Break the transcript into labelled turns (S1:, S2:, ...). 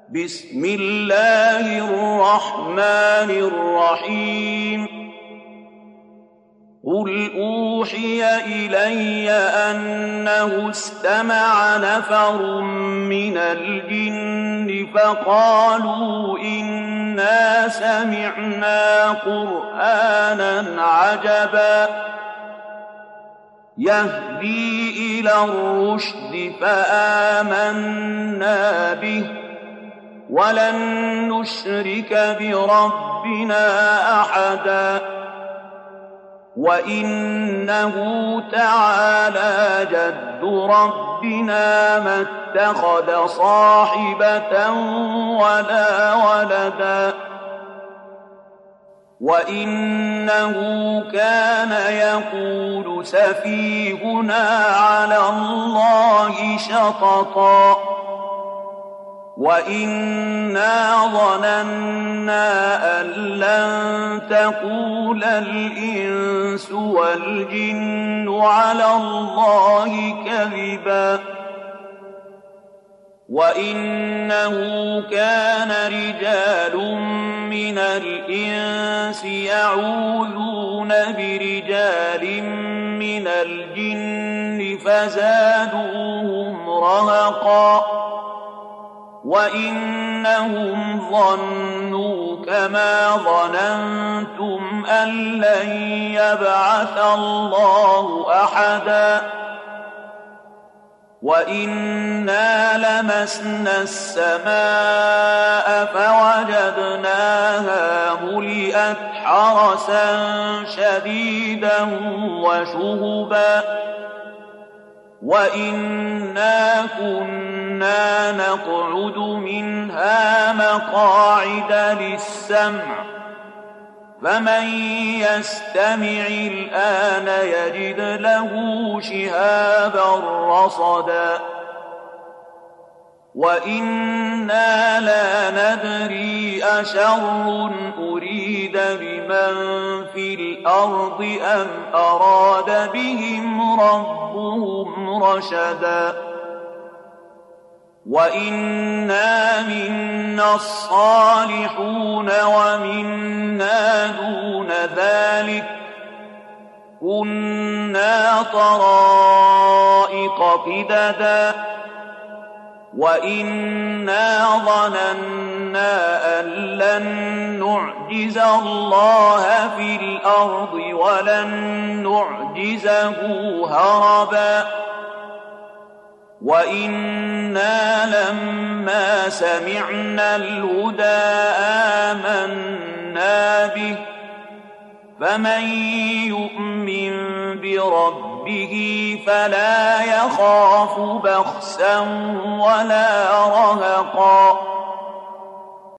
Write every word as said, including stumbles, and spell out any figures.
S1: بسم الله الرحمن الرحيم قل أوحي إلي أنه استمع نفر من الجن فقالوا إنا سمعنا قرآنا عجبا يهدي إلى الرشد فآمنا به ولن نشرك بربنا أحدا وإنه تعالى جد ربنا ما اتخذ صاحبة ولا ولدا وإنه كان يقول سفيهنا على الله شططا وإنا ظننا أن لن تقول الإنس والجن على الله كذبا وإنه كان رجال من الإنس يعوذون برجال من الجن فزادوهم رهقا وإنهم ظنوا كما ظننتم أن لن يبعث الله أحدا وإنا لمسنا السماء فوجدناها ملئت حرسا شديدا وشهبا وإنا كنا نقعد منها مقاعد للسمع فمن يستمع الآن يجد له شهابا رصدا وإنا لا ندري أشر أريد بمن في الأرض أم أراد بهم ربهم رشدا وإنا منا الصالحون ومنا دون ذلك كنا طرائق قددا وإنا ظننا أن لن نعجز الله في الأرض ولن نعجزه هربا وإنا لما سمعنا الهدى آمنا به فمن يؤمن بربه فلا يخاف بخسا ولا رهقا